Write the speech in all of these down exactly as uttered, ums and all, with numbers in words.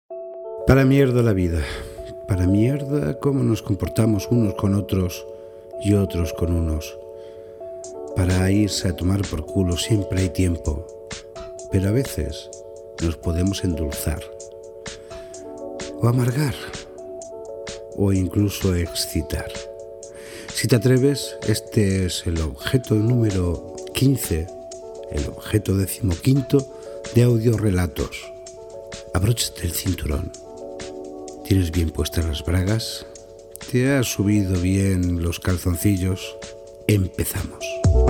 Para mierda la vida, para mierda cómo nos comportamos unos con otros y otros con unos. Para irse a tomar por culo siempre hay tiempo, pero a veces nos podemos endulzar, o amargar, o incluso excitar. Si te atreves, este es el objeto número quince, el objeto decimoquinto de audiorelatos. Abróchate el cinturón. ¿Tienes bien puestas las bragas? ¿Te has subido bien los calzoncillos? Empezamos.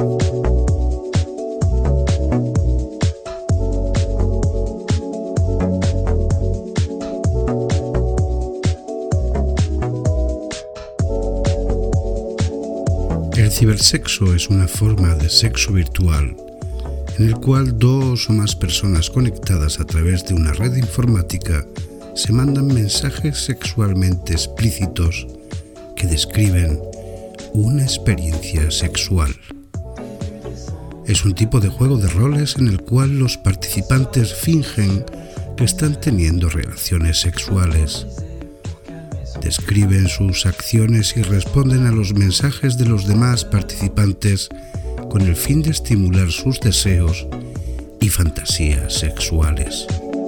El cibersexo es una forma de sexo virtual en el cual dos o más personas conectadas a través de una red informática se mandan mensajes sexualmente explícitos que describen una experiencia sexual. Es un tipo de juego de roles en el cual los participantes fingen que están teniendo relaciones sexuales. Describen sus acciones y responden a los mensajes de los demás participantes con el fin de estimular sus deseos y fantasías sexuales.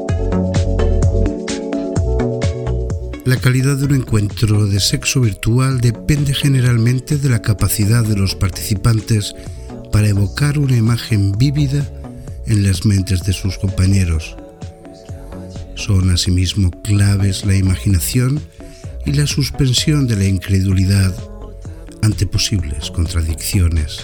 La calidad de un encuentro de sexo virtual depende generalmente de la capacidad de los participantes para evocar una imagen vívida en las mentes de sus compañeros. Son asimismo claves la imaginación y la suspensión de la incredulidad ante posibles contradicciones.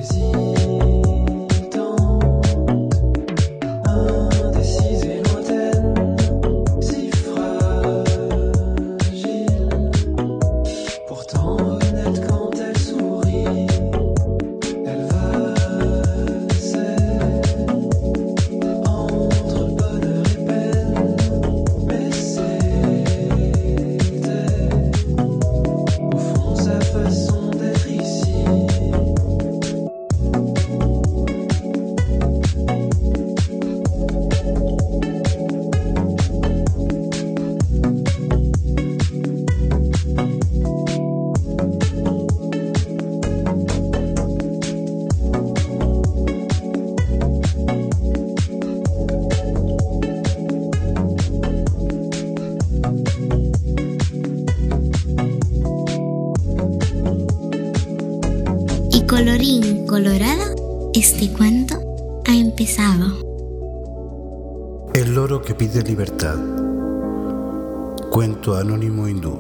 Colorín colorado, este cuento ha empezado. El loro que pide libertad. Cuento anónimo hindú.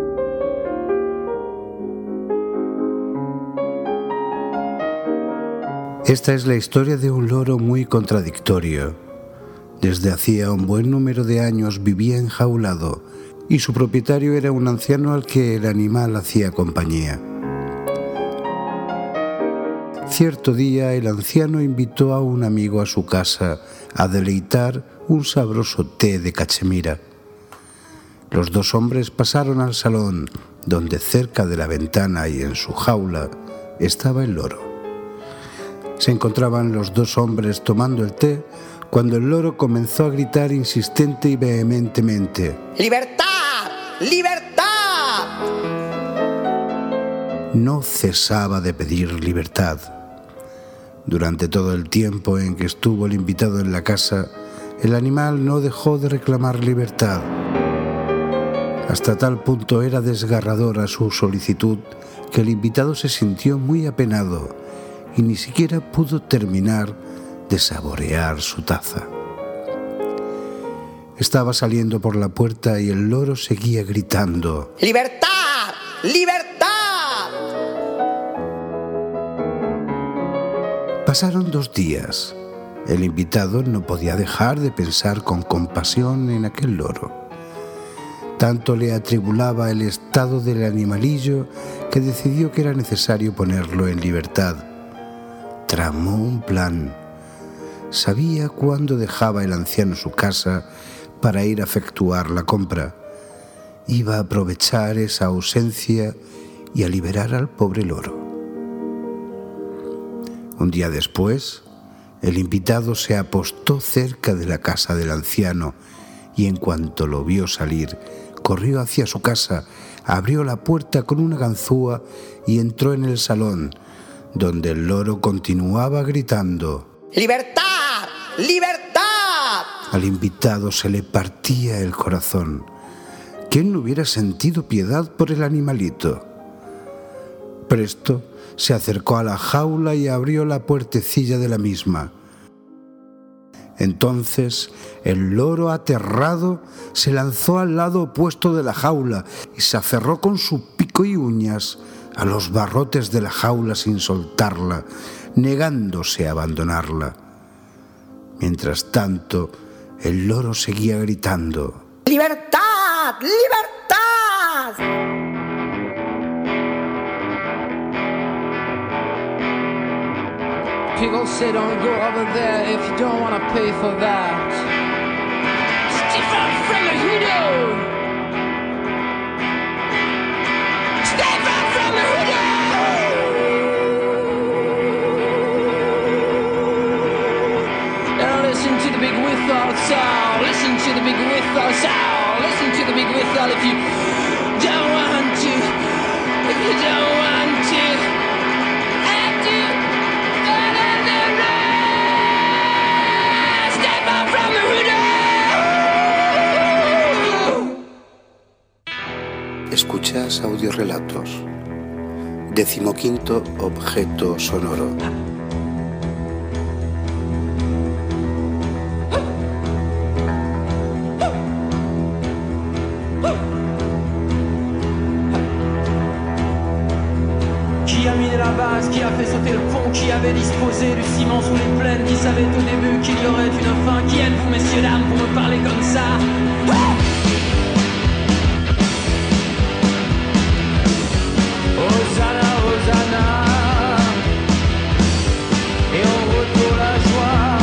Esta es la historia de un loro muy contradictorio. Desde hacía un buen número de años vivía enjaulado y su propietario era un anciano al que el animal hacía compañía. Cierto día el anciano invitó a un amigo a su casa a deleitar un sabroso té de cachemira. Los dos hombres pasaron al salón, donde cerca de la ventana y en su jaula estaba el loro. Se encontraban los dos hombres tomando el té cuando el loro comenzó a gritar insistente y vehementemente: ¡Libertad! ¡Libertad! No cesaba de pedir libertad. Durante todo el tiempo en que estuvo el invitado en la casa, el animal no dejó de reclamar libertad. Hasta tal punto era desgarradora su solicitud que el invitado se sintió muy apenado y ni siquiera pudo terminar de saborear su taza. Estaba saliendo por la puerta y el loro seguía gritando: ¡Libertad! ¡Libertad! Pasaron dos días. El invitado no podía dejar de pensar con compasión en aquel loro. Tanto le atribulaba el estado del animalillo que decidió que era necesario ponerlo en libertad. Tramó un plan. Sabía cuándo dejaba el anciano su casa para ir a efectuar la compra. Iba a aprovechar esa ausencia y a liberar al pobre loro. Un día después, el invitado se apostó cerca de la casa del anciano y en cuanto lo vio salir, corrió hacia su casa, abrió la puerta con una ganzúa y entró en el salón, donde el loro continuaba gritando: ¡Libertad! ¡Libertad! Al invitado se le partía el corazón. ¿Quién no hubiera sentido piedad por el animalito? Presto se acercó a la jaula y abrió la puertecilla de la misma. Entonces el loro, aterrado, se lanzó al lado opuesto de la jaula y se aferró con su pico y uñas a los barrotes de la jaula sin soltarla, negándose a abandonarla. Mientras tanto, el loro seguía gritando: ¡Libertad! ¡Libertad! People say don't go over there if you don't want to pay for that. Stefan from the hoodoo! Stefan from the hoodoo! Now listen to the big whistle sound. Listen to the big whistle sound. Listen to the big whistle if you don't want to. If you don't want to. I do. Escuchas audiorelatos. Decimoquinto objeto sonoro. Qui a miné la base, qui a fait sauter le pont, qui avait disposé du ciment sous les plaines, qui savait au début qu'il y aurait une fin. Qui êtes-vous, messieurs, dames, pour me parler comme ça? Hosanna, Hosanna, et on retourne la joie.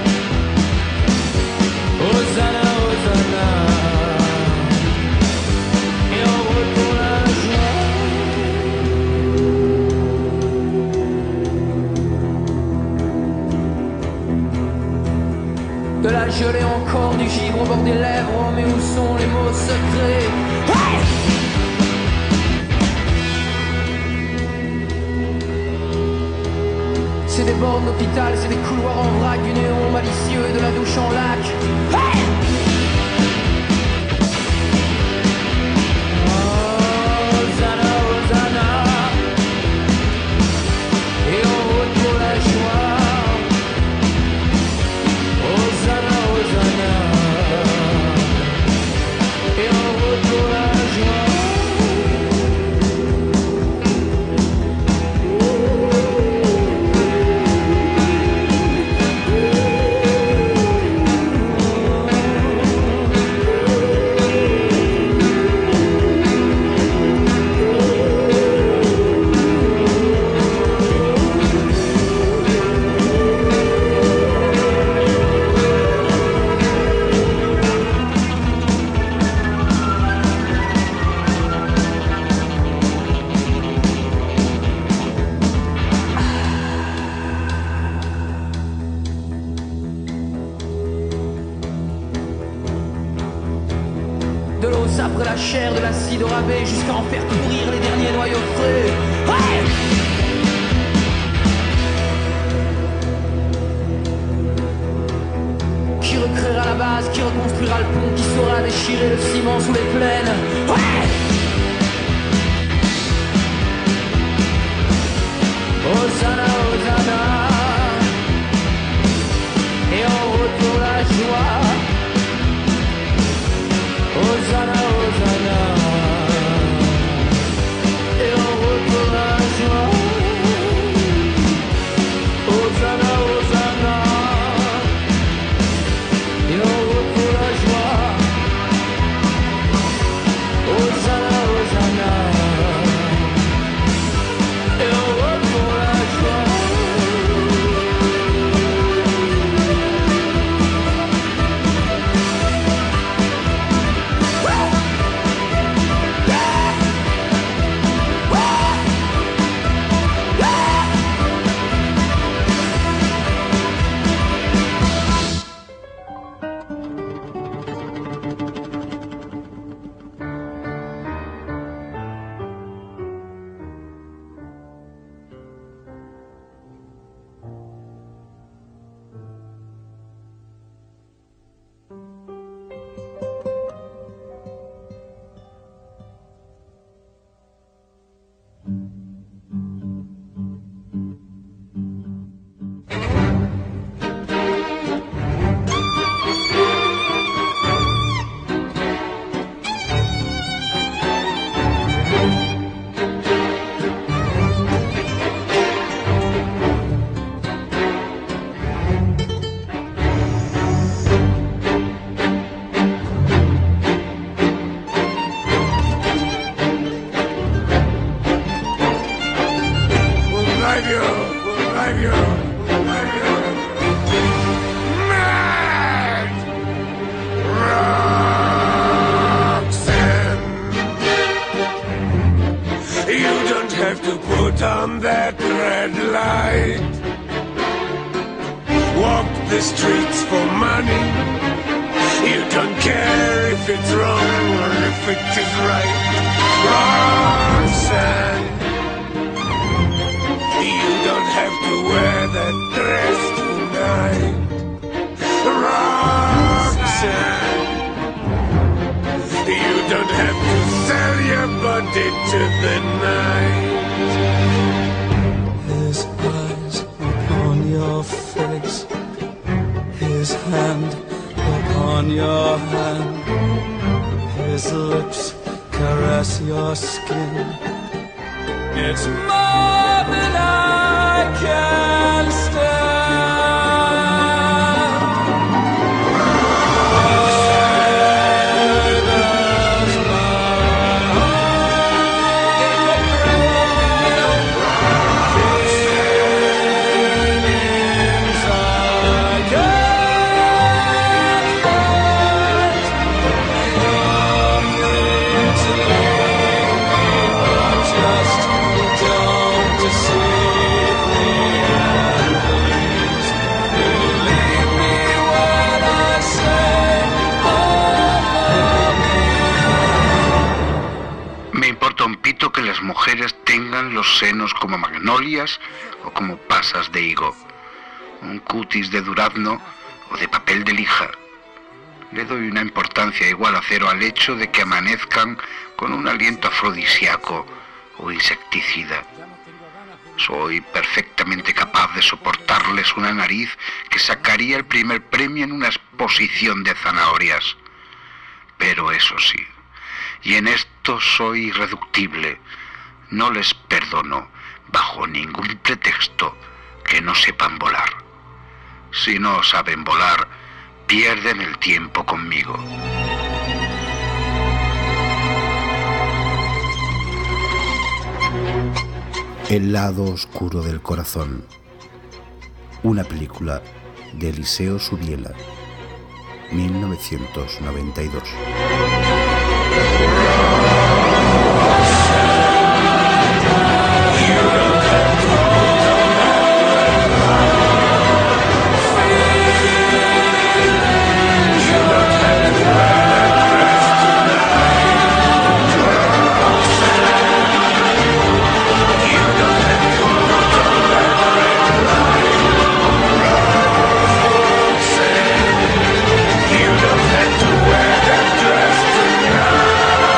Hosanna, Hosanna, et on retourne la joie. De la gelée encore, du givre au bord des lèvres, mais où sont les mots secrets? Hey! C'est des bornes d'hôpital, c'est des couloirs en vrac, du néon malicieux et de la douche en lac. Hey! Hosanna, Hosanna, et on retourne la joie. Hosanna, Hosanna, et on retourne la joie. De l'os après la chair, de l'acide au rabais, jusqu'à en faire pourrir les derniers noyaux frais. Ouais! Qui recréera la base, qui reconstruira le pont, qui saura déchirer le ciment sous les plaines. Ouais! Hosanna, Hosanna, et on retourne la joie. Hosanna, Hosanna, et on retourne la joie. Hosanna, Hosanna, et on retourne la joie. Hosanna, Hosanna, et on retourne la joie. red light. Walk the streets for money. You don't care if it's wrong or if it is right. Roxanne, you don't have to wear that dress tonight. Roxanne, you don't have to sell your body to the night. His eyes upon your face, his hand upon your hand, his lips caress your skin. It's more than I can stand. Que las mujeres tengan los senos como magnolias o como pasas de higo, un cutis de durazno o de papel de lija. Le doy una importancia igual a cero al hecho de que amanezcan con un aliento afrodisíaco o insecticida. Soy perfectamente capaz de soportarles una nariz que sacaría el primer premio en una exposición de zanahorias. Pero eso sí, y en esto soy irreductible, no les perdono, bajo ningún pretexto, que no sepan volar. Si no saben volar, pierden el tiempo conmigo. El lado oscuro del corazón. Una película de Eliseo Subiela, mil novecientos noventa y dos. You don't have to wear that dress tonight.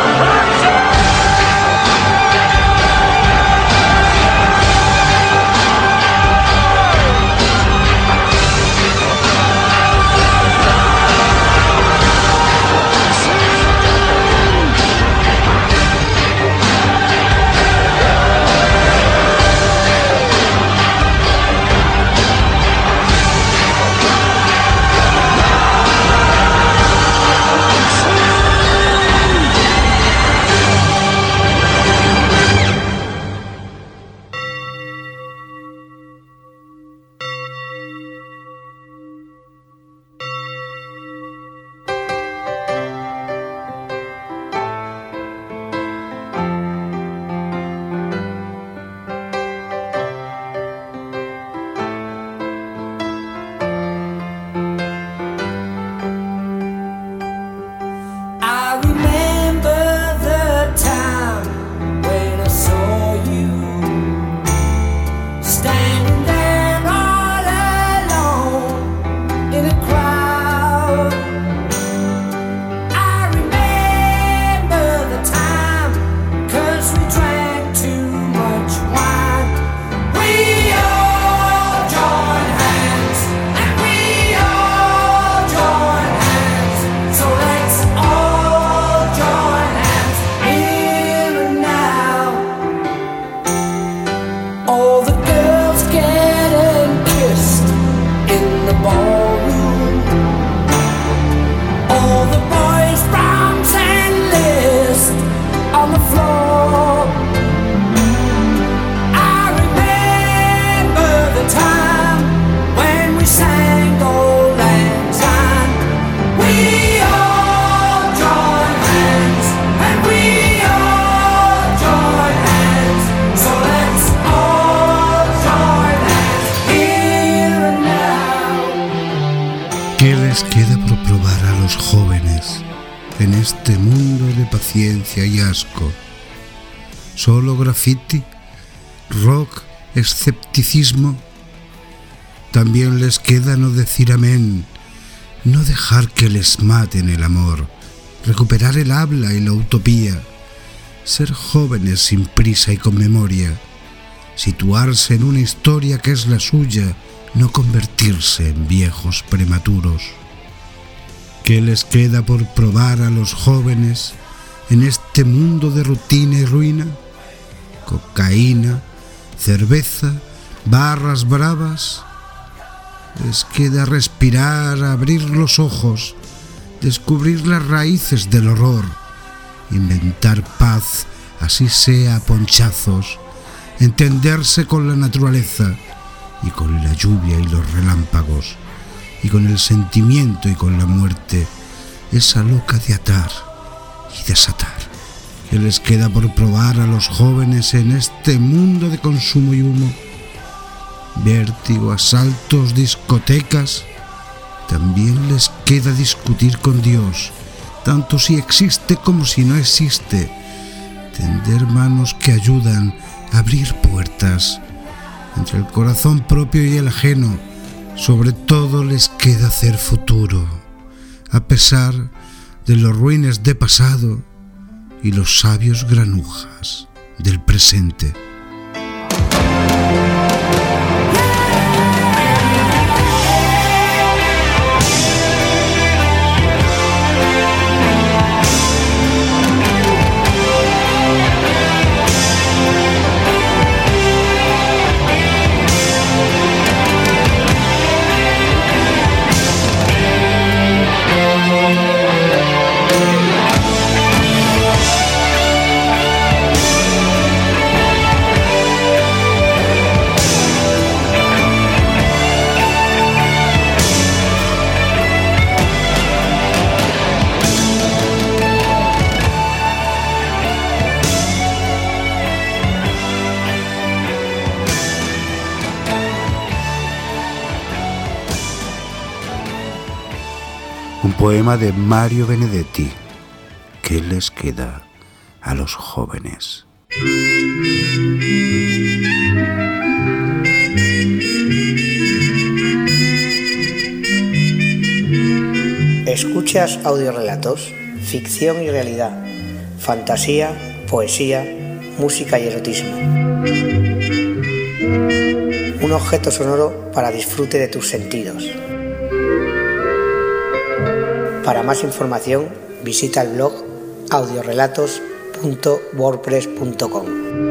en este mundo de paciencia y asco. Solo graffiti, rock, escepticismo. También les queda no decir amén, no dejar que les maten el amor, recuperar el habla y la utopía, ser jóvenes sin prisa y con memoria, situarse en una historia que es la suya, no convertirse en viejos prematuros. ¿Qué les queda por probar a los jóvenes en este mundo de rutina y ruina? Cocaína, cerveza, barras bravas. Les queda respirar, abrir los ojos, descubrir las raíces del horror, inventar paz, así sea a ponchazos, entenderse con la naturaleza y con la lluvia y los relámpagos, y con el sentimiento y con la muerte, esa loca de atar y desatar. ¿Qué les queda por probar a los jóvenes en este mundo de consumo y humo? Vértigo, asaltos, discotecas. También les queda discutir con Dios, tanto si existe como si no existe, tender manos que ayudan a abrir puertas entre el corazón propio y el ajeno. Sobre todo les queda hacer futuro, a pesar de los ruines de pasado y los sabios granujas del presente. Un poema de Mario Benedetti. ¿Qué les queda a los jóvenes? Escuchas audiorelatos, ficción y realidad, fantasía, poesía, música y erotismo. Un objeto sonoro para disfrute de tus sentidos. Para más información, visita el blog audiorelatos punto wordpress punto com.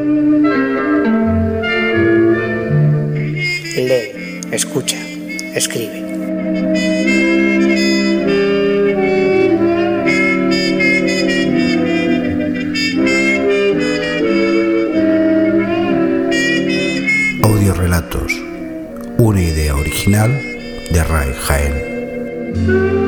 Lee, escucha, escribe. Audiorelatos, una idea original de Ray Jaén.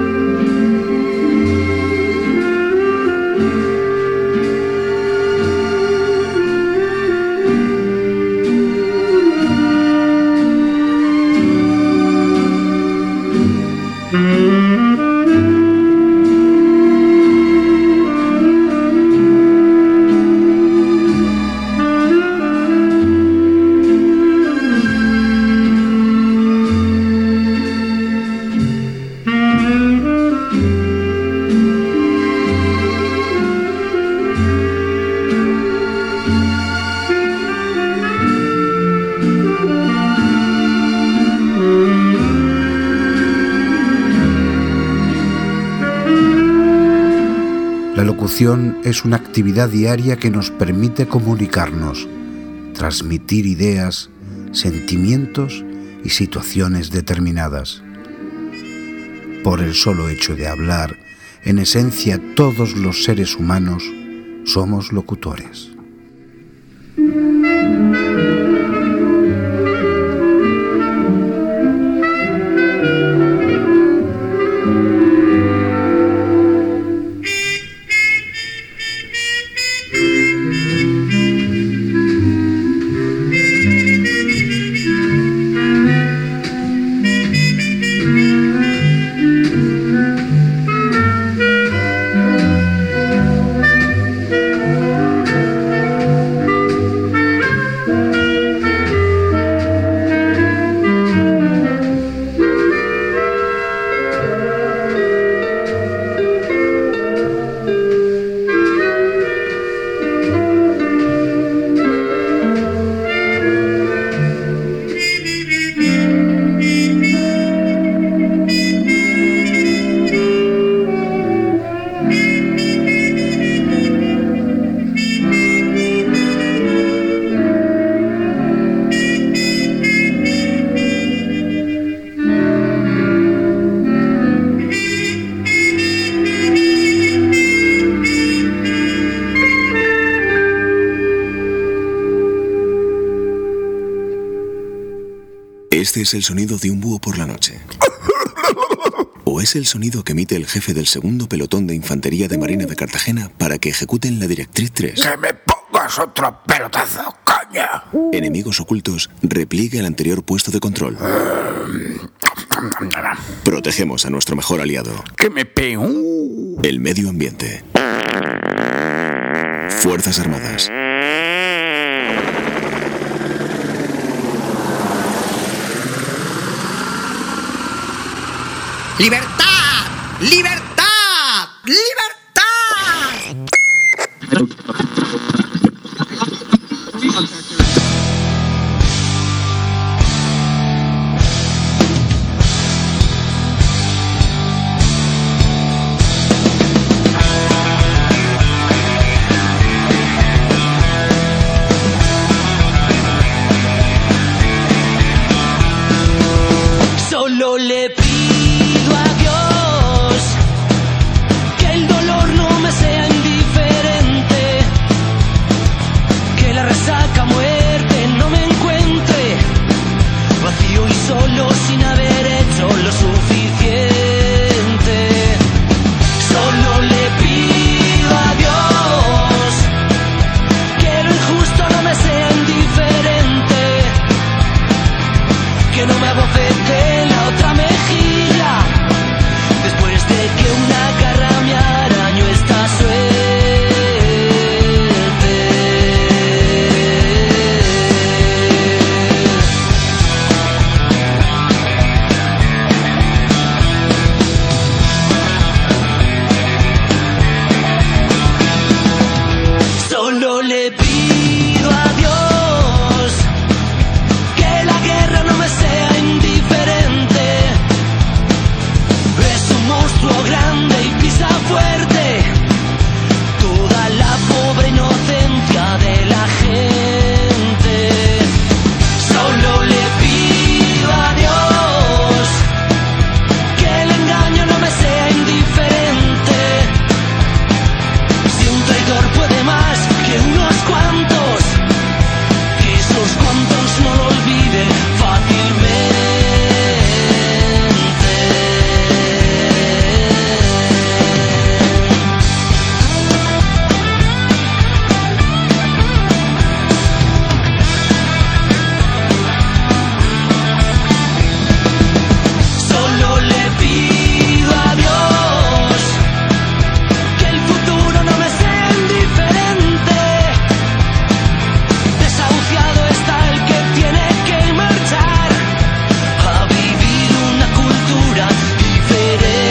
La locución es una actividad diaria que nos permite comunicarnos, transmitir ideas, sentimientos y situaciones determinadas. Por el solo hecho de hablar, en esencia todos los seres humanos somos locutores. Este es el sonido de un búho por la noche. ¿O es el sonido que emite el jefe del segundo pelotón de infantería de Marina de Cartagena para que ejecuten la Directriz tres? ¡Que me pongas otro pelotazo, coño! Enemigos ocultos, repliegue al anterior puesto de control. Protegemos a nuestro mejor aliado. ¡Que me pego! El medio ambiente. Fuerzas Armadas. ¡Libertad! ¡Libertad! ¡Libertad! Solo le pido a Dios que el dolor no me sea indiferente, que la resaca muerte no me encuentre vacío y solo sin haber hecho lo suficiente. Solo le pido a Dios que lo injusto no me sea indiferente, que no me abofete en la otra mejilla después de que una garra me arañó esta suerte. Solo le pido a Dios que la guerra no me sea indiferente. Es un monstruo grande y pisa fuerte toda la pobre inocencia de la gente. Solo le pido a Dios que el engaño no me sea indiferente. Si un traidor puede más que unos cuantos, que esos cuantos no lo olviden fácilmente. Solo le pido a Dios que el futuro no me sea indiferente. Desahuciado está el que tiene que marchar a vivir una cultura diferente.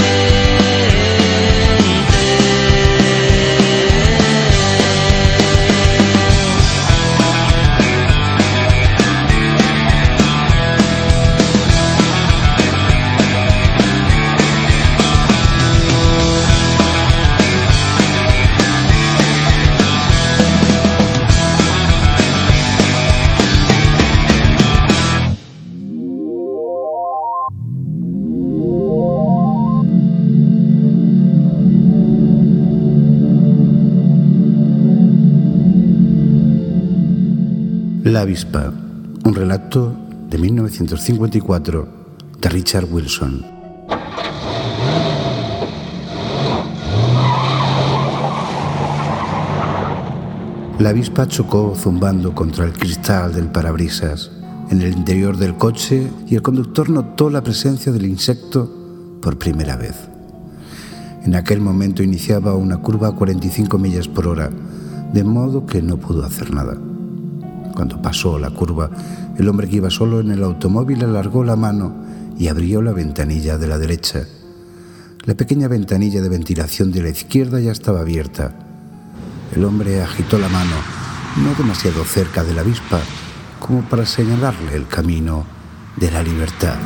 La avispa, un relato de mil novecientos cincuenta y cuatro de Richard Wilson. La avispa chocó zumbando contra el cristal del parabrisas en el interior del coche y el conductor notó la presencia del insecto por primera vez. En aquel momento iniciaba una curva a cuarenta y cinco millas por hora, de modo que no pudo hacer nada. Cuando pasó la curva, el hombre que iba solo en el automóvil alargó la mano y abrió la ventanilla de la derecha. La pequeña ventanilla de ventilación de la izquierda ya estaba abierta. El hombre agitó la mano, no demasiado cerca de la avispa, como para señalarle el camino de la libertad.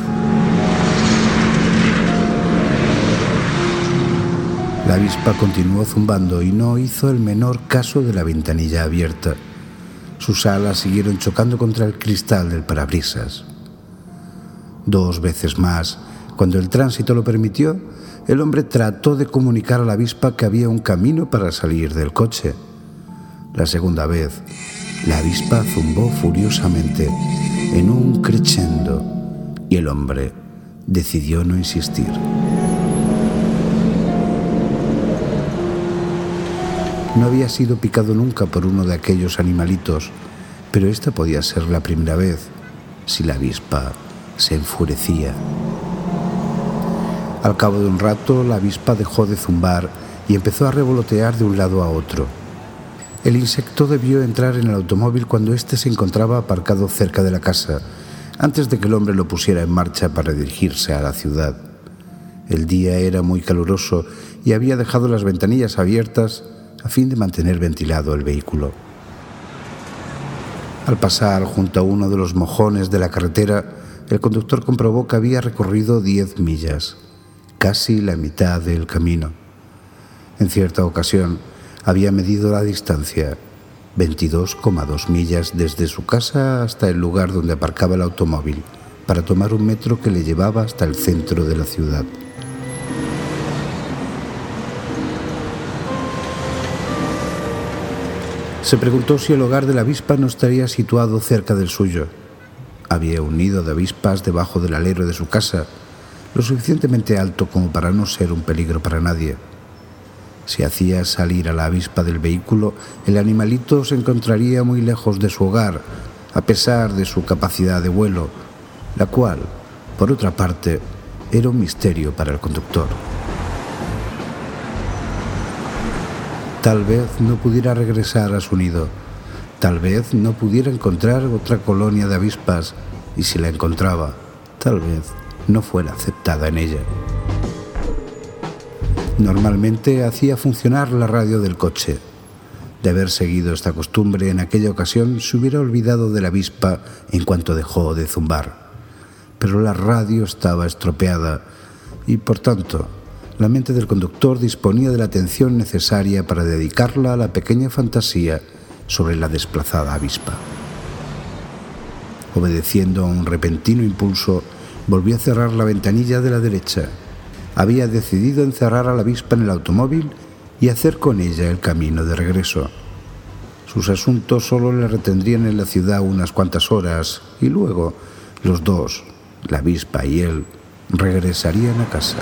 La avispa continuó zumbando y no hizo el menor caso de la ventanilla abierta. Sus alas siguieron chocando contra el cristal del parabrisas. Dos veces más, cuando el tránsito lo permitió, el hombre trató de comunicar a la avispa que había un camino para salir del coche. La segunda vez, la avispa zumbó furiosamente en un crescendo y el hombre decidió no insistir. No había sido picado nunca por uno de aquellos animalitos, pero esta podía ser la primera vez, si la avispa se enfurecía. Al cabo de un rato, la avispa dejó de zumbar y empezó a revolotear de un lado a otro. El insecto debió entrar en el automóvil cuando éste se encontraba aparcado cerca de la casa, antes de que el hombre lo pusiera en marcha para dirigirse a la ciudad. El día era muy caluroso y había dejado las ventanillas abiertas a fin de mantener ventilado el vehículo. Al pasar junto a uno de los mojones de la carretera, el conductor comprobó que había recorrido diez millas, casi la mitad del camino. En cierta ocasión, había medido la distancia, veintidós coma dos millas desde su casa hasta el lugar donde aparcaba el automóvil, para tomar un metro que le llevaba hasta el centro de la ciudad. Se preguntó si el hogar de la avispa no estaría situado cerca del suyo. Había un nido de avispas debajo del alero de su casa, lo suficientemente alto como para no ser un peligro para nadie. Si hacía salir a la avispa del vehículo, el animalito se encontraría muy lejos de su hogar, a pesar de su capacidad de vuelo, la cual, por otra parte, era un misterio para el conductor. Tal vez no pudiera regresar a su nido, tal vez no pudiera encontrar otra colonia de avispas, y si la encontraba, tal vez no fuera aceptada en ella. Normalmente hacía funcionar la radio del coche. De haber seguido esta costumbre, en aquella ocasión se hubiera olvidado de la avispa en cuanto dejó de zumbar. Pero la radio estaba estropeada y, por tanto, la mente del conductor disponía de la atención necesaria para dedicarla a la pequeña fantasía sobre la desplazada avispa. Obedeciendo a un repentino impulso, volvió a cerrar la ventanilla de la derecha. Había decidido encerrar a la avispa en el automóvil y hacer con ella el camino de regreso. Sus asuntos solo le retendrían en la ciudad unas cuantas horas y luego los dos, la avispa y él, regresarían a casa.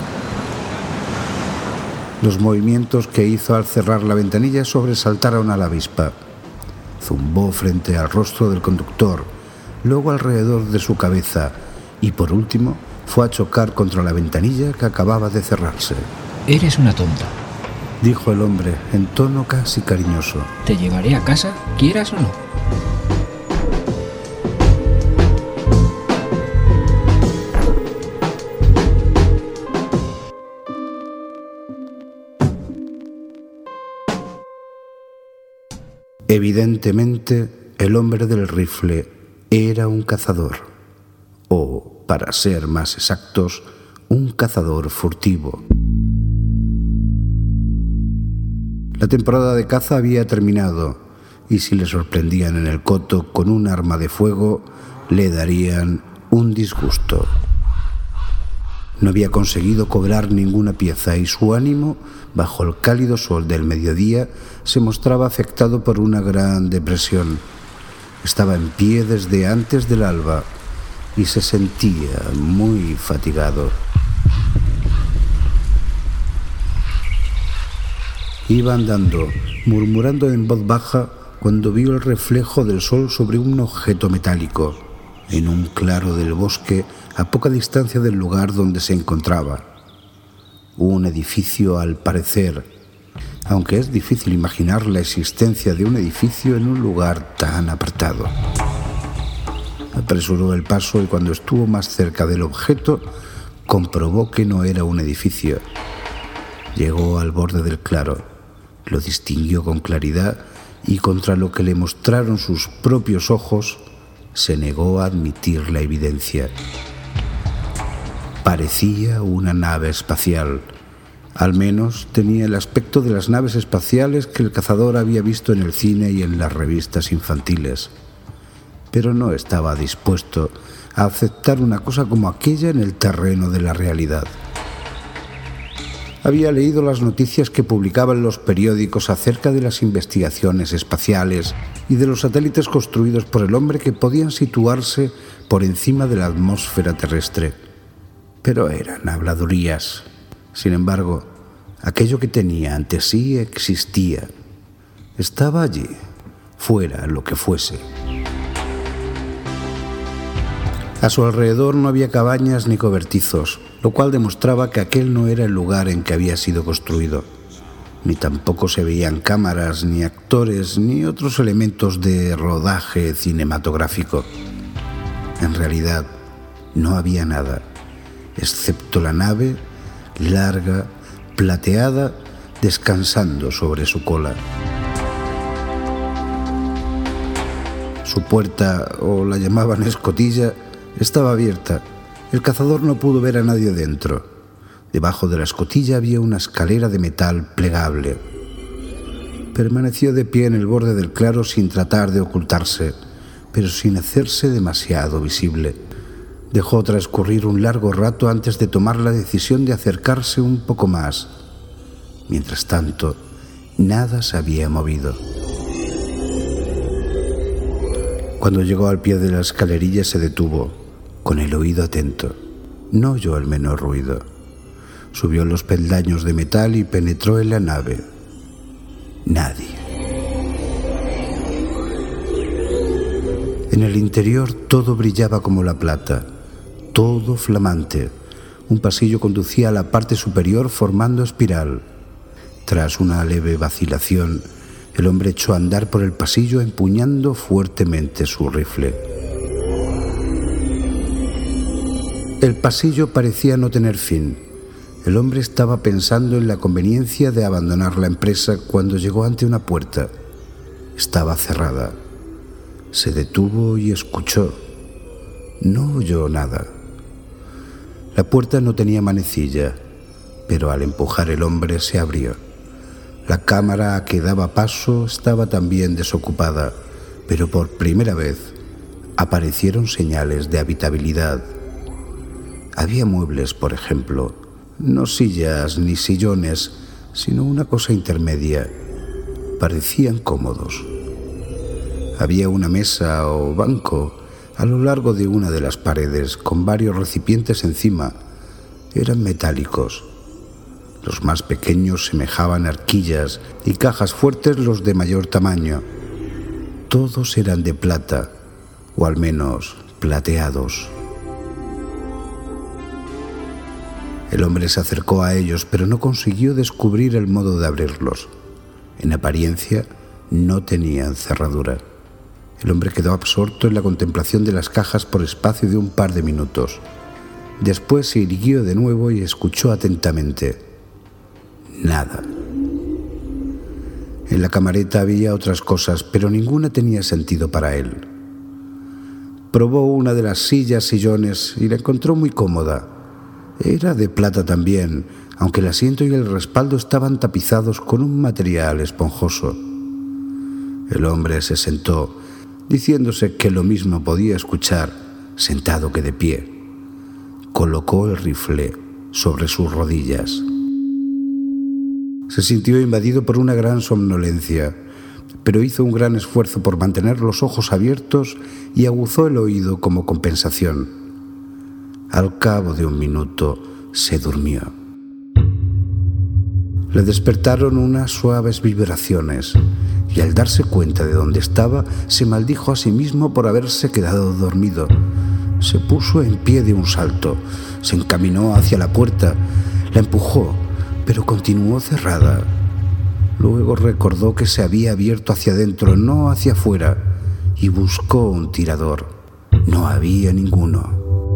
Los movimientos que hizo al cerrar la ventanilla sobresaltaron a la avispa. Zumbó frente al rostro del conductor, luego alrededor de su cabeza y, por último, fue a chocar contra la ventanilla que acababa de cerrarse. «Eres una tonta», dijo el hombre en tono casi cariñoso. «Te llevaré a casa, quieras o no». Evidentemente, el hombre del rifle era un cazador, o, para ser más exactos, un cazador furtivo. La temporada de caza había terminado, y si le sorprendían en el coto con un arma de fuego, le darían un disgusto. No había conseguido cobrar ninguna pieza y su ánimo, bajo el cálido sol del mediodía, se mostraba afectado por una gran depresión. Estaba en pie desde antes del alba y se sentía muy fatigado. Iba andando, murmurando en voz baja, cuando vio el reflejo del sol sobre un objeto metálico, en un claro del bosque a poca distancia del lugar donde se encontraba. Un edificio, al parecer, aunque es difícil imaginar la existencia de un edificio en un lugar tan apartado. Apresuró el paso y cuando estuvo más cerca del objeto, comprobó que no era un edificio. Llegó al borde del claro, lo distinguió con claridad y contra lo que le mostraron sus propios ojos, se negó a admitir la evidencia. Parecía una nave espacial. Al menos tenía el aspecto de las naves espaciales que el cazador había visto en el cine y en las revistas infantiles. Pero no estaba dispuesto a aceptar una cosa como aquella en el terreno de la realidad. Había leído las noticias que publicaban los periódicos acerca de las investigaciones espaciales y de los satélites construidos por el hombre que podían situarse por encima de la atmósfera terrestre. Pero eran habladurías. Sin embargo, aquello que tenía ante sí existía. Estaba allí, fuera lo que fuese. A su alrededor no había cabañas ni cobertizos, lo cual demostraba que aquel no era el lugar en que había sido construido. Ni tampoco se veían cámaras, ni actores, ni otros elementos de rodaje cinematográfico. En realidad, no había nada, excepto la nave, larga, plateada, descansando sobre su cola. Su puerta, o la llamaban escotilla, estaba abierta. El cazador no pudo ver a nadie dentro. Debajo de la escotilla había una escalera de metal plegable. Permaneció de pie en el borde del claro sin tratar de ocultarse, pero sin hacerse demasiado visible. Dejó transcurrir un largo rato antes de tomar la decisión de acercarse un poco más. Mientras tanto, nada se había movido. Cuando llegó al pie de la escalerilla se detuvo, con el oído atento. No oyó el menor ruido. Subió los peldaños de metal y penetró en la nave. Nadie. En el interior todo brillaba como la plata, todo flamante. Un pasillo conducía a la parte superior formando espiral. Tras una leve vacilación, el hombre echó a andar por el pasillo empuñando fuertemente su rifle. El pasillo parecía no tener fin. El hombre estaba pensando en la conveniencia de abandonar la empresa cuando llegó ante una puerta. Estaba cerrada. Se detuvo y escuchó. No oyó nada. La puerta no tenía manecilla, pero al empujar el hombre se abrió. La cámara a que daba paso estaba también desocupada, pero por primera vez aparecieron señales de habitabilidad. Había muebles, por ejemplo, no sillas ni sillones, sino una cosa intermedia. Parecían cómodos. Había una mesa o banco a lo largo de una de las paredes, con varios recipientes encima. Eran metálicos. Los más pequeños semejaban arquillas y cajas fuertes los de mayor tamaño. Todos eran de plata, o al menos plateados. El hombre se acercó a ellos, pero no consiguió descubrir el modo de abrirlos. En apariencia, no tenían cerradura. El hombre quedó absorto en la contemplación de las cajas por espacio de un par de minutos. Después se irguió de nuevo y escuchó atentamente. Nada. En la camareta había otras cosas, pero ninguna tenía sentido para él. Probó una de las sillas, sillones, y la encontró muy cómoda. Era de plata también, aunque el asiento y el respaldo estaban tapizados con un material esponjoso. El hombre se sentó, diciéndose que lo mismo podía escuchar sentado que de pie. Colocó el rifle sobre sus rodillas. Se sintió invadido por una gran somnolencia, pero hizo un gran esfuerzo por mantener los ojos abiertos y aguzó el oído como compensación. Al cabo de un minuto se durmió. Le despertaron unas suaves vibraciones y al darse cuenta de dónde estaba, se maldijo a sí mismo por haberse quedado dormido. Se puso en pie de un salto, se encaminó hacia la puerta, la empujó, pero continuó cerrada. Luego recordó que se había abierto hacia adentro, no hacia afuera, y buscó un tirador. No había ninguno.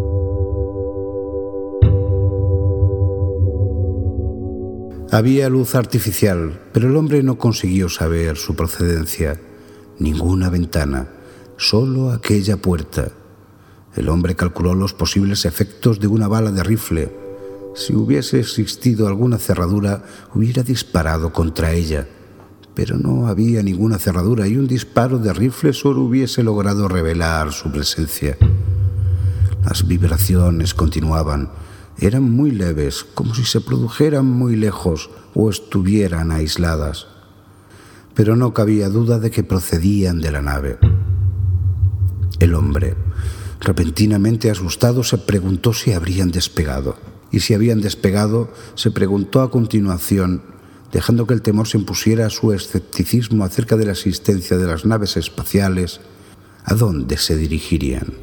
Había luz artificial, pero el hombre no consiguió saber su procedencia. Ninguna ventana, solo aquella puerta. El hombre calculó los posibles efectos de una bala de rifle. Si hubiese existido alguna cerradura, hubiera disparado contra ella. Pero no había ninguna cerradura y un disparo de rifle solo hubiese logrado revelar su presencia. Las vibraciones continuaban. eran muy leves, como si se produjeran muy lejos o estuvieran aisladas. Pero no cabía duda de que procedían de la nave. El hombre, repentinamente asustado, se preguntó si habrían despegado. Y si habían despegado, se preguntó a continuación, dejando que el temor se impusiera a su escepticismo acerca de la existencia de las naves espaciales, ¿a dónde se dirigirían?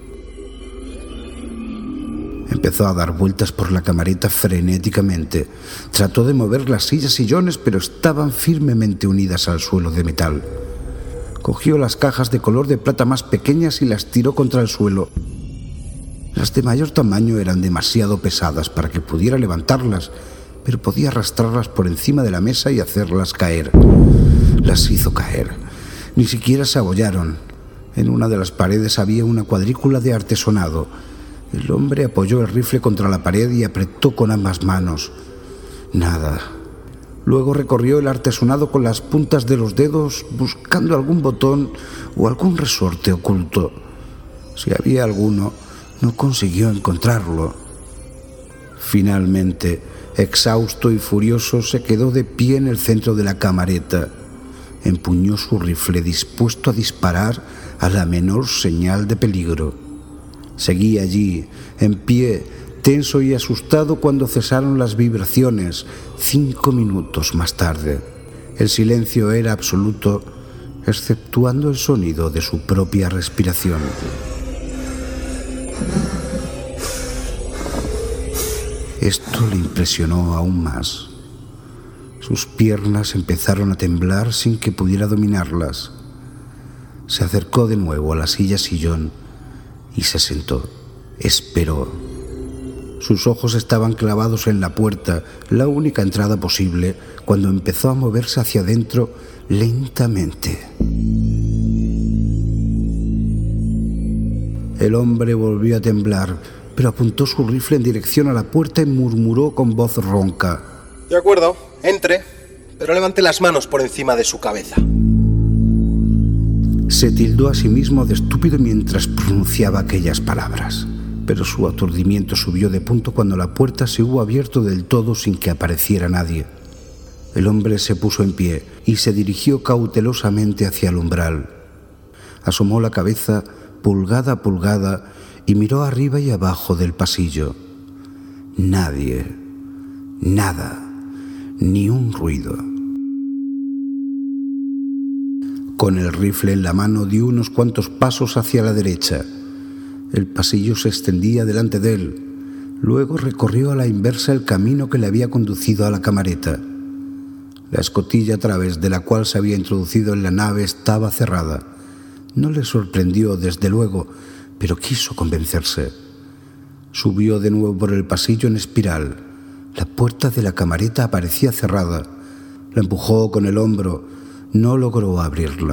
Empezó a dar vueltas por la camareta frenéticamente. Trató de mover las sillas y sillones, pero estaban firmemente unidas al suelo de metal. Cogió las cajas de color de plata más pequeñas y las tiró contra el suelo. Las de mayor tamaño eran demasiado pesadas para que pudiera levantarlas, pero podía arrastrarlas por encima de la mesa y hacerlas caer. Las hizo caer. Ni siquiera se abollaron. En una de las paredes había una cuadrícula de artesonado. El hombre apoyó el rifle contra la pared y apretó con ambas manos. Nada. Luego recorrió el artesonado con las puntas de los dedos, buscando algún botón o algún resorte oculto. Si había alguno, no consiguió encontrarlo. Finalmente, exhausto y furioso, se quedó de pie en el centro de la camareta. Empuñó su rifle dispuesto a disparar a la menor señal de peligro. Seguía allí, en pie, tenso y asustado cuando cesaron las vibraciones, cinco minutos más tarde. El silencio era absoluto, exceptuando el sonido de su propia respiración. Esto le impresionó aún más. Sus piernas empezaron a temblar sin que pudiera dominarlas. Se acercó de nuevo a la silla-sillón y se sentó. Esperó. Sus ojos estaban clavados en la puerta, la única entrada posible, cuando empezó a moverse hacia adentro lentamente. El hombre volvió a temblar, pero apuntó su rifle en dirección a la puerta y murmuró con voz ronca: De acuerdo, entre, pero levante las manos por encima de su cabeza. Se tildó a sí mismo de estúpido mientras pronunciaba aquellas palabras, pero su aturdimiento subió de punto cuando la puerta se hubo abierto del todo sin que apareciera nadie. El hombre se puso en pie y se dirigió cautelosamente hacia el umbral. Asomó la cabeza pulgada a pulgada y miró arriba y abajo del pasillo. Nadie, nada, ni un ruido. Con el rifle en la mano dio unos cuantos pasos hacia la derecha. El pasillo se extendía delante de él. Luego recorrió a la inversa el camino que le había conducido a la camareta. La escotilla a través de la cual se había introducido en la nave estaba cerrada. No le sorprendió, desde luego, pero quiso convencerse. Subió de nuevo por el pasillo en espiral. La puerta de la camareta aparecía cerrada. La empujó con el hombro. No logró abrirla.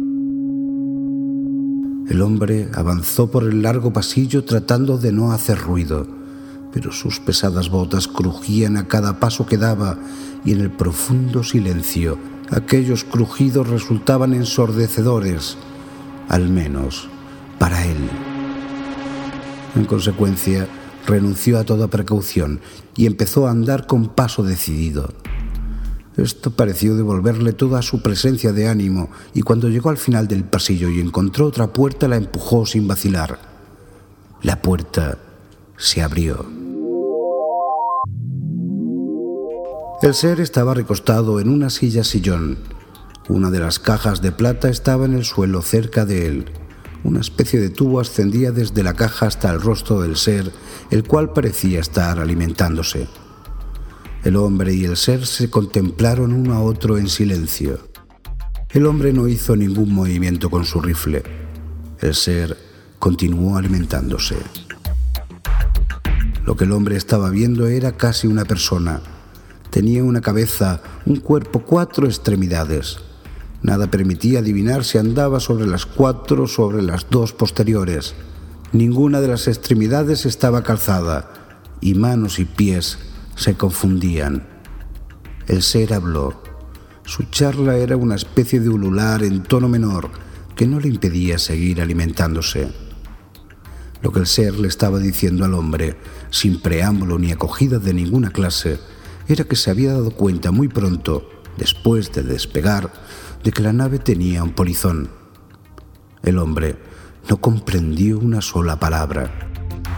El hombre avanzó por el largo pasillo tratando de no hacer ruido, pero sus pesadas botas crujían a cada paso que daba y en el profundo silencio aquellos crujidos resultaban ensordecedores, al menos para él. En consecuencia, renunció a toda precaución y empezó a andar con paso decidido. Esto pareció devolverle toda su presencia de ánimo y cuando llegó al final del pasillo y encontró otra puerta, la empujó sin vacilar. La puerta se abrió. El ser estaba recostado en una silla-sillón. Una de las cajas de plata estaba en el suelo cerca de él. Una especie de tubo ascendía desde la caja hasta el rostro del ser, el cual parecía estar alimentándose. El hombre y el ser se contemplaron uno a otro en silencio. El hombre no hizo ningún movimiento con su rifle. El ser continuó alimentándose. Lo que el hombre estaba viendo era casi una persona. Tenía una cabeza, un cuerpo, cuatro extremidades. Nada permitía adivinar si andaba sobre las cuatro o sobre las dos posteriores. Ninguna de las extremidades estaba calzada, y manos y pies se confundían. El ser habló. Su charla era una especie de ulular en tono menor que no le impedía seguir alimentándose. Lo que el ser le estaba diciendo al hombre, sin preámbulo ni acogida de ninguna clase, era que se había dado cuenta muy pronto, después de despegar, de que la nave tenía un polizón. El hombre no comprendió una sola palabra.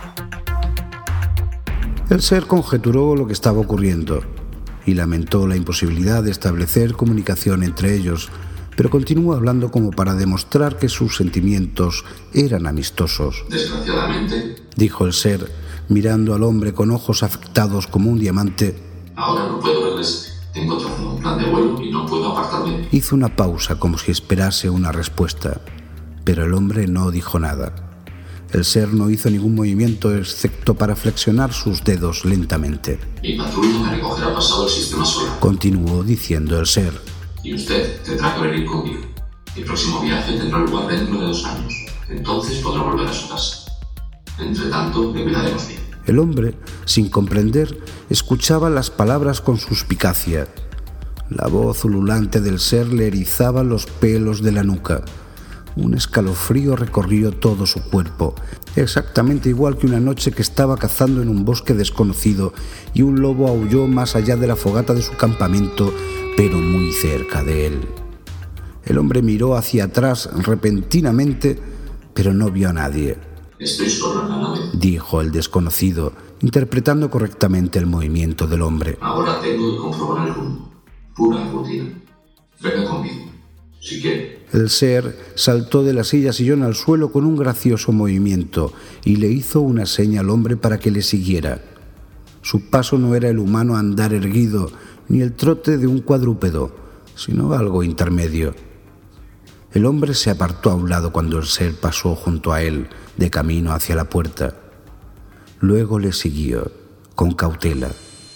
El ser conjeturó lo que estaba ocurriendo y lamentó la imposibilidad de establecer comunicación entre ellos, pero continuó hablando como para demostrar que sus sentimientos eran amistosos. Desgraciadamente, dijo el ser, mirando al hombre con ojos afectados como un diamante. Ahora no puedo verles. Tengo trazado un plan de vuelo y no puedo apartarme. Hizo una pausa como si esperase una respuesta, pero el hombre no dijo nada. El ser no hizo ningún movimiento excepto para flexionar sus dedos lentamente. Mi patrulla me recogerá pasado el sistema solar. Continuó diciendo el ser. Y usted tendrá que venir conmigo. Mi próximo viaje tendrá lugar dentro de dos años. Entonces podrá volver a su casa. Entre tanto, le cuidaremos bien. El hombre, sin comprender, escuchaba las palabras con suspicacia. La voz ululante del ser le erizaba los pelos de la nuca. Un escalofrío recorrió todo su cuerpo, exactamente igual que una noche que estaba cazando en un bosque desconocido y un lobo aulló más allá de la fogata de su campamento, pero muy cerca de él. El hombre miró hacia atrás repentinamente, pero no vio a nadie. Estoy solo en la nave, dijo el desconocido, interpretando correctamente el movimiento del hombre. Ahora tengo que comprobar el rumbo. Pura rutina. Venga conmigo, si quiere. El ser saltó de la silla sillón al suelo con un gracioso movimiento y le hizo una seña al hombre para que le siguiera. Su paso no era el humano andar erguido, ni el trote de un cuadrúpedo, sino algo intermedio. El hombre se apartó a un lado cuando el ser pasó junto a él, de camino hacia la puerta. Luego le siguió, con cautela.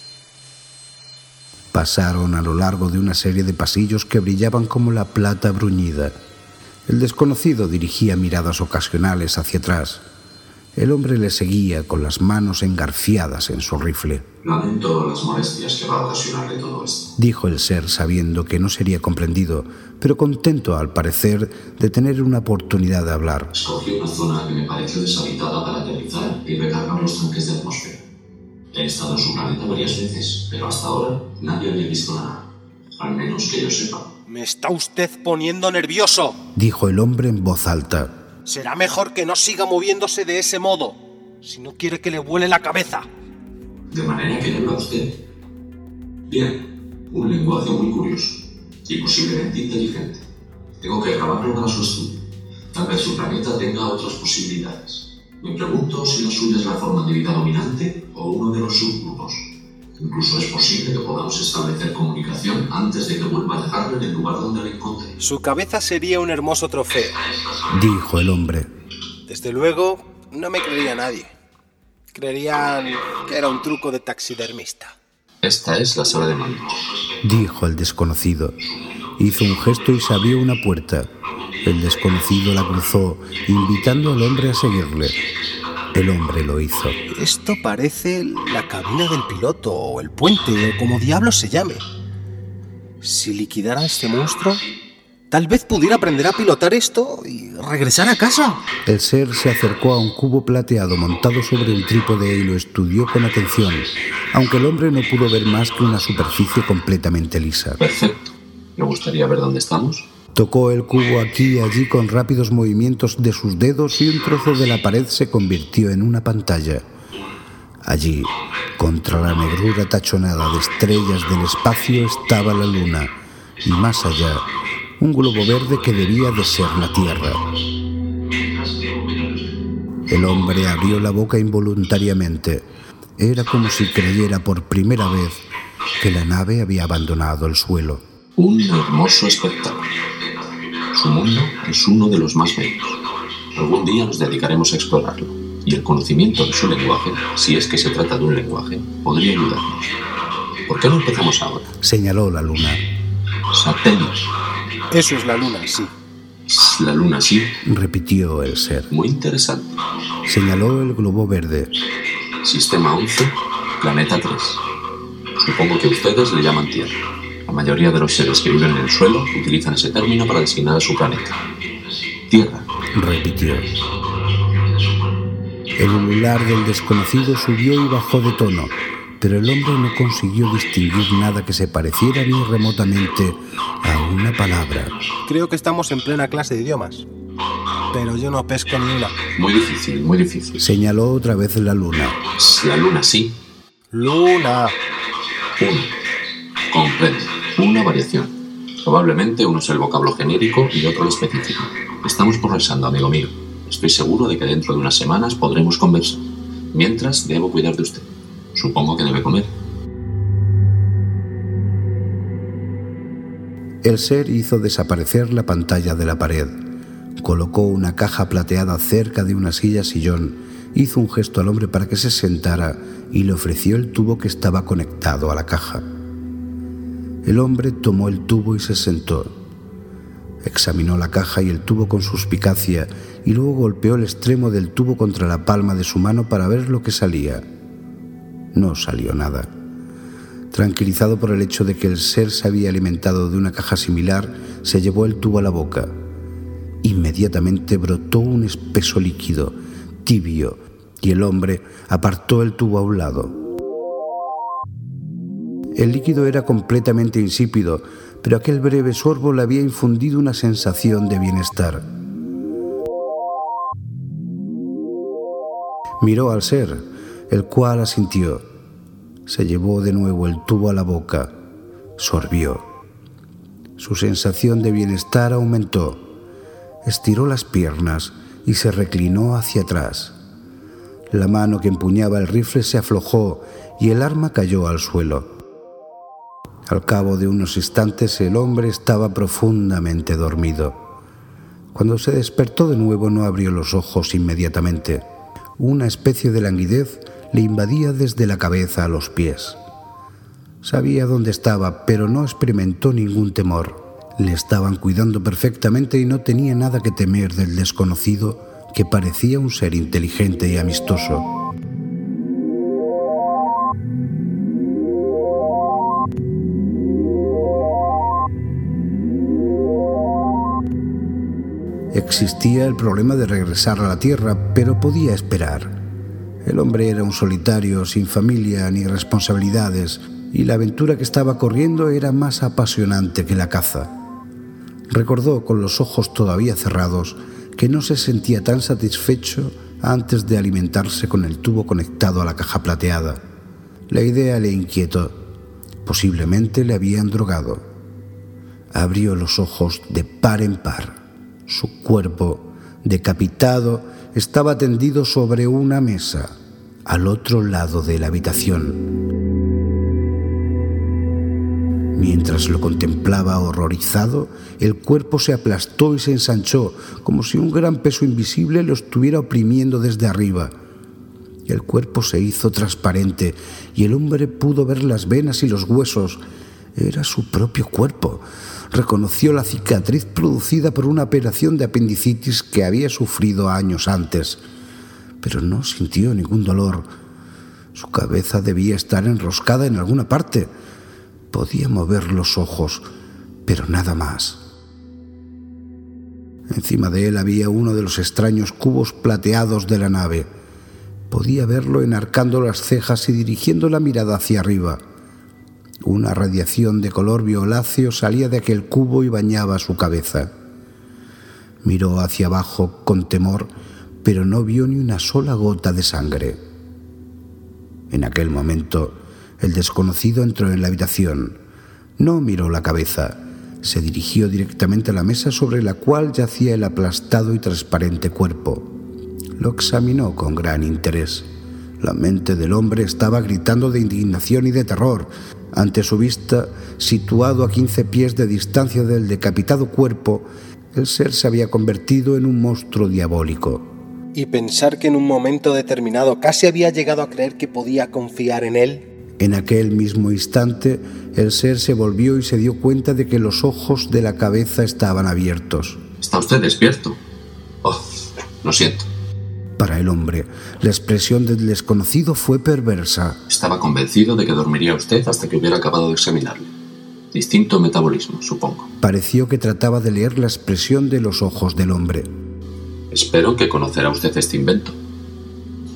Pasaron a lo largo de una serie de pasillos que brillaban como la plata bruñida. El desconocido dirigía miradas ocasionales hacia atrás. El hombre le seguía con las manos engarfiadas en su rifle. Lamento las molestias que va a ocasionarle todo esto, dijo el ser sabiendo que no sería comprendido, pero contento al parecer de tener una oportunidad de hablar. Escogí una zona que me pareció deshabitada para aterrizar y recargar los tanques de atmósfera. He estado en su planeta varias veces, pero hasta ahora nadie había visto nada. Al menos que yo sepa. Me está usted poniendo nervioso, dijo el hombre en voz alta. Será mejor que no siga moviéndose de ese modo, si no quiere que le vuele la cabeza. De manera que habla usted. Bien, un lenguaje muy curioso y posiblemente inteligente. Tengo que grabarlo para su estudio. Tal vez su planeta tenga otras posibilidades. Me pregunto si la suya es la forma de vida dominante o uno de los subgrupos. Incluso es posible que podamos establecer comunicación antes de que vuelva a dejarlo en el lugar donde le encontré. Su cabeza sería un hermoso trofeo, dijo el hombre. Desde luego, no me creería nadie. Creerían que era un truco de taxidermista. Esta es la sala de mando, dijo el desconocido. Hizo un gesto y se abrió una puerta. El desconocido la cruzó, invitando al hombre a seguirle. El hombre lo hizo. Esto parece la cabina del piloto, o el puente, o como diablos se llame. Si liquidara a este monstruo, tal vez pudiera aprender a pilotar esto y regresar a casa. El ser se acercó a un cubo plateado montado sobre un trípode y lo estudió con atención, aunque el hombre no pudo ver más que una superficie completamente lisa. Perfecto. ¿Me gustaría ver dónde estamos? Tocó el cubo aquí y allí con rápidos movimientos de sus dedos y un trozo de la pared se convirtió en una pantalla. Allí, contra la negrura tachonada de estrellas del espacio, estaba la luna, y más allá, un globo verde que debía de ser la Tierra. El hombre abrió la boca involuntariamente. Era como si creyera por primera vez que la nave había abandonado el suelo. Un hermoso espectáculo. Su mundo es uno de los más bellos. Algún día nos dedicaremos a explorarlo, y el conocimiento de su lenguaje, si es que se trata de un lenguaje, podría ayudarnos. ¿Por qué no empezamos ahora? Señaló la luna. Satélite. Eso es la luna, sí. La luna, sí. Repitió el ser. Muy interesante. Señaló el globo verde. Sistema once, planeta tres. Supongo que ustedes le llaman Tierra. La mayoría de los seres que viven en el suelo utilizan ese término para designar a su planeta. Tierra. Repitió. El ulular del desconocido subió y bajó de tono, pero el hombre no consiguió distinguir nada que se pareciera ni remotamente a una palabra. Creo que estamos en plena clase de idiomas, pero yo no pesco ni una. Muy difícil, muy difícil. Señaló otra vez la luna. La luna, sí. Luna. Uno. Comprende. Una variación. Probablemente uno es el vocablo genérico y otro el específico. Estamos progresando, amigo mío. Estoy seguro de que dentro de unas semanas podremos conversar. Mientras, debo cuidar de usted. Supongo que debe comer. El ser hizo desaparecer la pantalla de la pared. Colocó una caja plateada cerca de una silla sillón, hizo un gesto al hombre para que se sentara y le ofreció el tubo que estaba conectado a la caja. El hombre tomó el tubo y se sentó. Examinó la caja y el tubo con suspicacia y luego golpeó el extremo del tubo contra la palma de su mano para ver lo que salía. No salió nada. Tranquilizado por el hecho de que el ser se había alimentado de una caja similar, se llevó el tubo a la boca. Inmediatamente brotó un espeso líquido, tibio, y el hombre apartó el tubo a un lado. El líquido era completamente insípido, pero aquel breve sorbo le había infundido una sensación de bienestar. Miró al ser, el cual asintió. Se llevó de nuevo el tubo a la boca, sorbió. Su sensación de bienestar aumentó. Estiró las piernas y se reclinó hacia atrás. La mano que empuñaba el rifle se aflojó y el arma cayó al suelo. Al cabo de unos instantes el hombre estaba profundamente dormido. Cuando se despertó de nuevo no abrió los ojos inmediatamente. Una especie de languidez le invadía desde la cabeza a los pies. Sabía dónde estaba, pero no experimentó ningún temor. Le estaban cuidando perfectamente y no tenía nada que temer del desconocido, que parecía un ser inteligente y amistoso. Existía el problema de regresar a la tierra, pero podía esperar. El hombre era un solitario, sin familia ni responsabilidades, y la aventura que estaba corriendo era más apasionante que la caza. Recordó con los ojos todavía cerrados que no se sentía tan satisfecho antes de alimentarse con el tubo conectado a la caja plateada. La idea le inquietó. Posiblemente le habían drogado. Abrió los ojos de par en par. Su cuerpo, decapitado, estaba tendido sobre una mesa, al otro lado de la habitación. Mientras lo contemplaba horrorizado, el cuerpo se aplastó y se ensanchó, como si un gran peso invisible lo estuviera oprimiendo desde arriba. El cuerpo se hizo transparente y el hombre pudo ver las venas y los huesos. Era su propio cuerpo. Reconoció la cicatriz producida por una operación de apendicitis que había sufrido años antes, pero no sintió ningún dolor. Su cabeza debía estar enroscada en alguna parte. Podía mover los ojos, pero nada más. Encima de él había uno de los extraños cubos plateados de la nave. Podía verlo enarcando las cejas y dirigiendo la mirada hacia arriba. Una radiación de color violáceo salía de aquel cubo y bañaba su cabeza. Miró hacia abajo con temor, pero no vio ni una sola gota de sangre. En aquel momento, el desconocido entró en la habitación. No miró la cabeza. Se dirigió directamente a la mesa sobre la cual yacía el aplastado y transparente cuerpo. Lo examinó con gran interés. La mente del hombre estaba gritando de indignación y de terror. Ante su vista, situado a quince pies de distancia del decapitado cuerpo, el ser se había convertido en un monstruo diabólico. Y pensar que en un momento determinado casi había llegado a creer que podía confiar en él. En aquel mismo instante, el ser se volvió y se dio cuenta de que los ojos de la cabeza estaban abiertos. ¿Está usted despierto? Oh, lo siento. Para el hombre, la expresión del desconocido fue perversa. Estaba convencido de que dormiría usted hasta que hubiera acabado de examinarle. Distinto metabolismo, supongo. Pareció que trataba de leer la expresión de los ojos del hombre. Espero que conocerá usted este invento.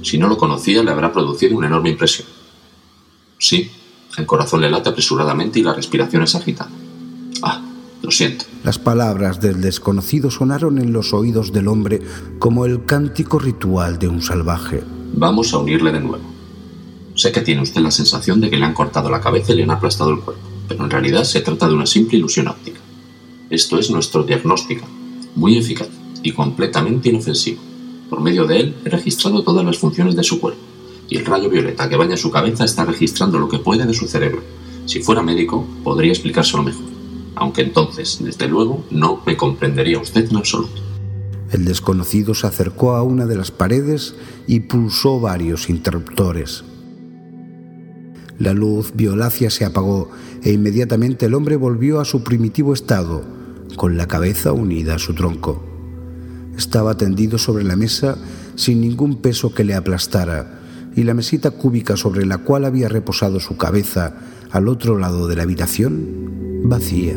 Si no lo conocía, le habrá producido una enorme impresión. Sí, el corazón le late apresuradamente y la respiración es agitada. Ah, lo siento. Las palabras del desconocido sonaron en los oídos del hombre como el cántico ritual de un salvaje. Vamos a unirle de nuevo. Sé que tiene usted la sensación de que le han cortado la cabeza y le han aplastado el cuerpo, pero en realidad se trata de una simple ilusión óptica. Esto es nuestro diagnóstico, muy eficaz y completamente inofensivo. Por medio de él he registrado todas las funciones de su cuerpo, y el rayo violeta que baña su cabeza está registrando lo que puede de su cerebro. Si fuera médico, podría explicárselo mejor, aunque entonces, desde luego, no me comprendería usted en absoluto. El desconocido se acercó a una de las paredes y pulsó varios interruptores. La luz violácea se apagó e inmediatamente el hombre volvió a su primitivo estado, con la cabeza unida a su tronco. Estaba tendido sobre la mesa sin ningún peso que le aplastara, y la mesita cúbica sobre la cual había reposado su cabeza al otro lado de la habitación, vacía.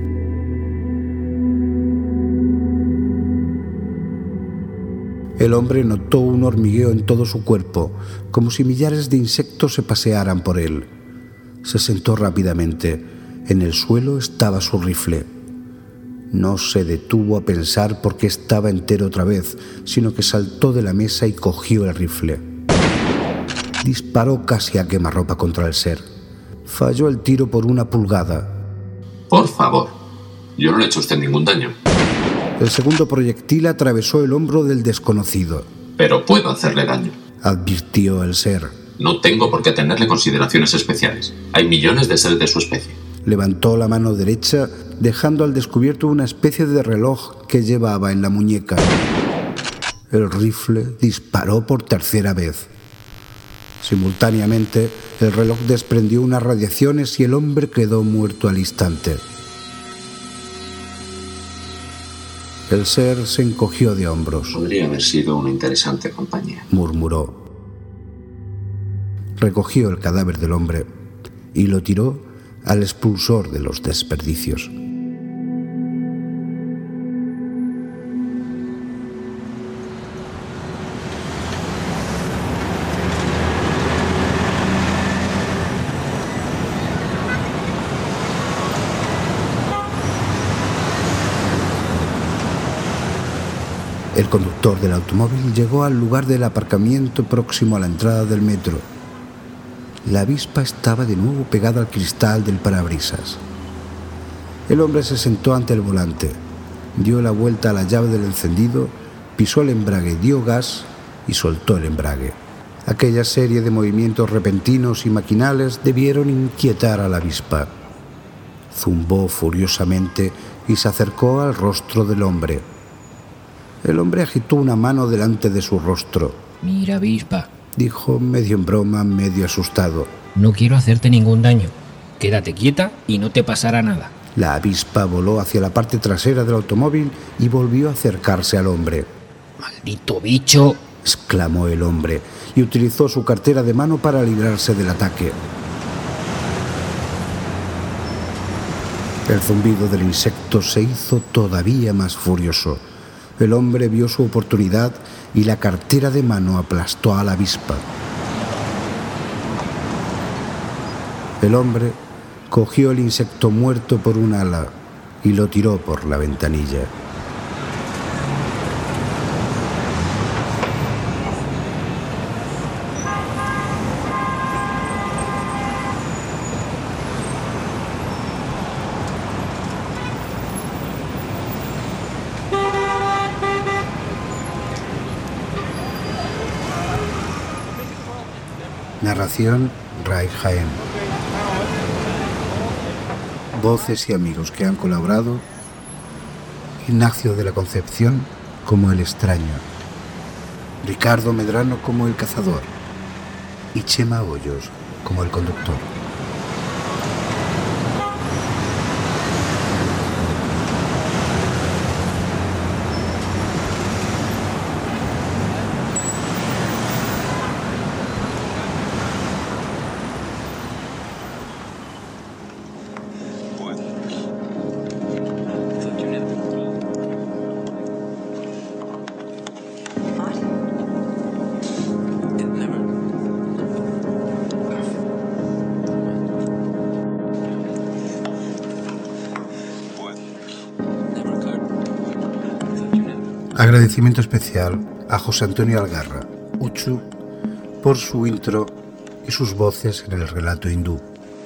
El hombre notó un hormigueo en todo su cuerpo, como si millares de insectos se pasearan por él. Se sentó rápidamente. En el suelo estaba su rifle. No se detuvo a pensar por qué estaba entero otra vez, sino que saltó de la mesa y cogió el rifle. Disparó casi a quemarropa contra el ser. Falló el tiro por una pulgada. Por favor, yo no le he hecho a usted ningún daño. El segundo proyectil atravesó el hombro del desconocido. Pero puedo hacerle daño, advirtió el ser. No tengo por qué tenerle consideraciones especiales. Hay millones de seres de su especie. Levantó la mano derecha, dejando al descubierto una especie de reloj que llevaba en la muñeca. El rifle disparó por tercera vez. Simultáneamente, el reloj desprendió unas radiaciones y el hombre quedó muerto al instante. El ser se encogió de hombros. Podría haber sido una interesante compañía, murmuró. Recogió el cadáver del hombre y lo tiró al expulsor de los desperdicios. El conductor del automóvil llegó al lugar del aparcamiento próximo a la entrada del metro. La avispa estaba de nuevo pegada al cristal del parabrisas. El hombre se sentó ante el volante, dio la vuelta a la llave del encendido, pisó el embrague, dio gas y soltó el embrague. Aquella serie de movimientos repentinos y maquinales debieron inquietar a la avispa. Zumbó furiosamente y se acercó al rostro del hombre. El hombre agitó una mano delante de su rostro. Mira, avispa, dijo medio en broma, medio asustado. No quiero hacerte ningún daño. Quédate quieta y no te pasará nada. La avispa voló hacia la parte trasera del automóvil y volvió a acercarse al hombre. ¡Maldito bicho!, exclamó el hombre y utilizó su cartera de mano para librarse del ataque. El zumbido del insecto se hizo todavía más furioso. El hombre vio su oportunidad y la cartera de mano aplastó a la avispa. El hombre cogió el insecto muerto por un ala y lo tiró por la ventanilla. Narración: Ray Jaén. Voces y amigos que han colaborado: Ignacio de la Concepción como el extraño, Ricardo Medrano como el cazador y Chema Hoyos como el conductor. Agradecimiento especial a José Antonio Algarra, Uchu, por su intro y sus voces en el relato hindú.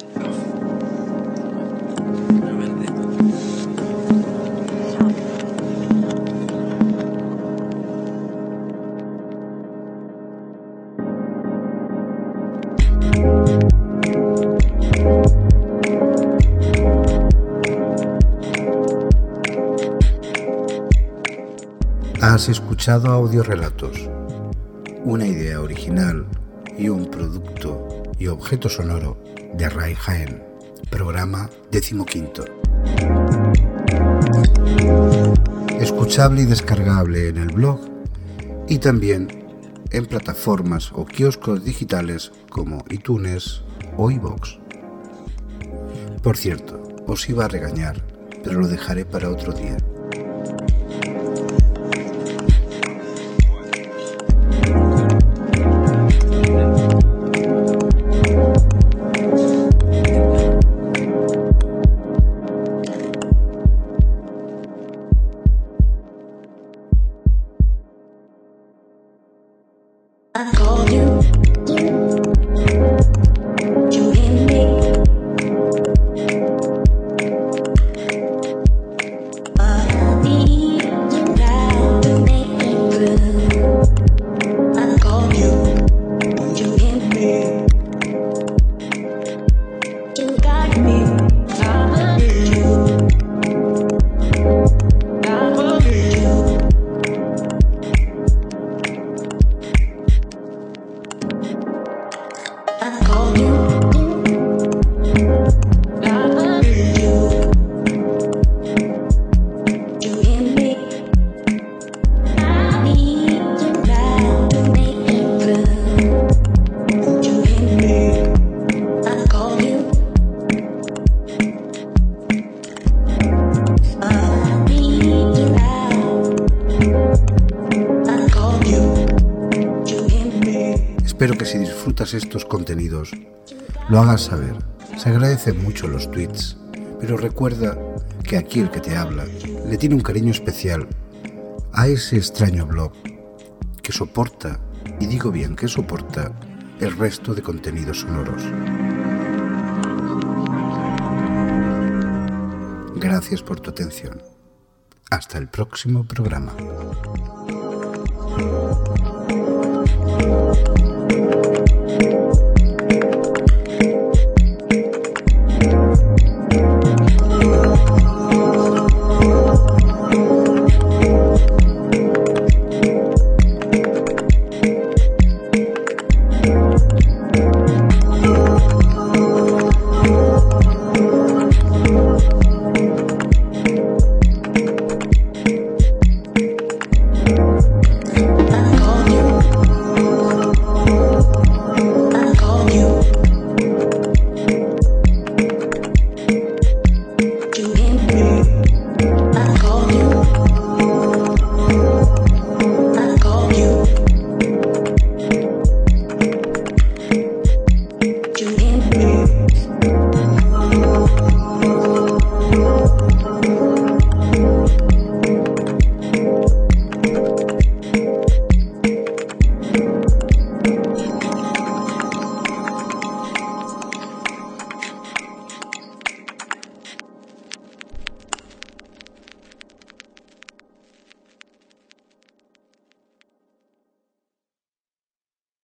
Has escuchado Audiorelatos, una idea original y un producto y objeto sonoro de Rai Jaén, programa decimoquinto. Escuchable y descargable en el blog y también en plataformas o kioscos digitales como iTunes o iVoox. Por cierto, os iba a regañar, pero lo dejaré para otro día. Espero que si disfrutas estos contenidos lo hagas saber. Se agradecen mucho los tweets, pero recuerda que aquí el que te habla le tiene un cariño especial a ese extraño blog que soporta, y digo bien que soporta, el resto de contenidos sonoros. Gracias por tu atención. Hasta el próximo programa.